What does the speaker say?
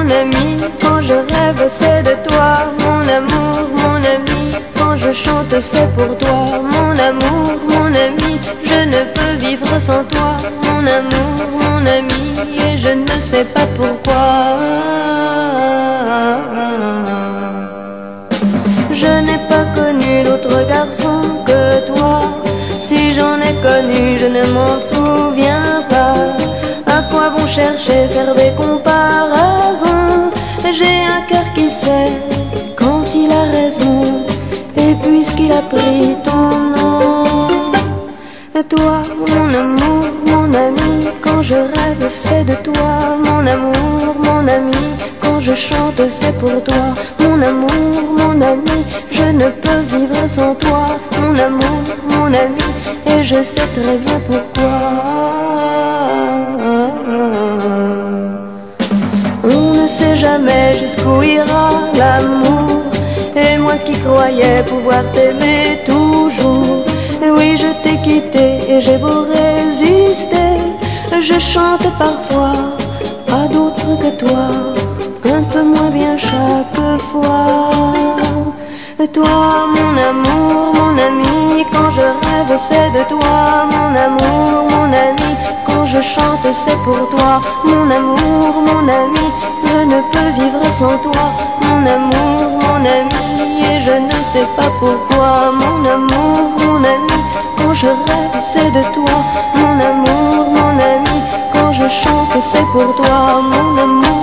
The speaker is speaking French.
mon ami, quand je rêve c'est de toi, mon amour, mon ami, quand je chante c'est pour toi, mon amour, mon ami, je ne peux vivre sans toi, mon amour, mon ami, et je ne sais pas pourquoi. Je n'ai pas connu d'autre garçon que toi, si j'en ai connu je ne m'en souviens pas. À quoi bon chercher, faire des comparaisons? J'ai un cœur qui sait quand il a raison, et puisqu'il a pris ton nom. Toi, mon amour, mon ami, quand je rêve c'est de toi, mon amour, mon ami, quand je chante c'est pour toi, mon amour, mon ami, je ne peux vivre sans toi, mon amour, mon ami, et je sais très bien pourquoi. On ne sait jamais jusqu'où ira l'amour, et moi qui croyais pouvoir t'aimer toujours, oui je t'ai quitté et j'ai beau résister, je chante parfois à d'autres que toi, un peu moins bien chaque fois. Toi mon amour, mon ami, quand je rêve c'est de toi, mon amour, mon ami, quand je chante c'est pour toi, mon amour, mon ami, je ne peux vivre sans toi, mon amour, mon ami, et je ne sais pas pourquoi, mon amour, mon ami, quand je rêve c'est de toi, mon amour, mon ami, quand je chante c'est pour toi, mon amour.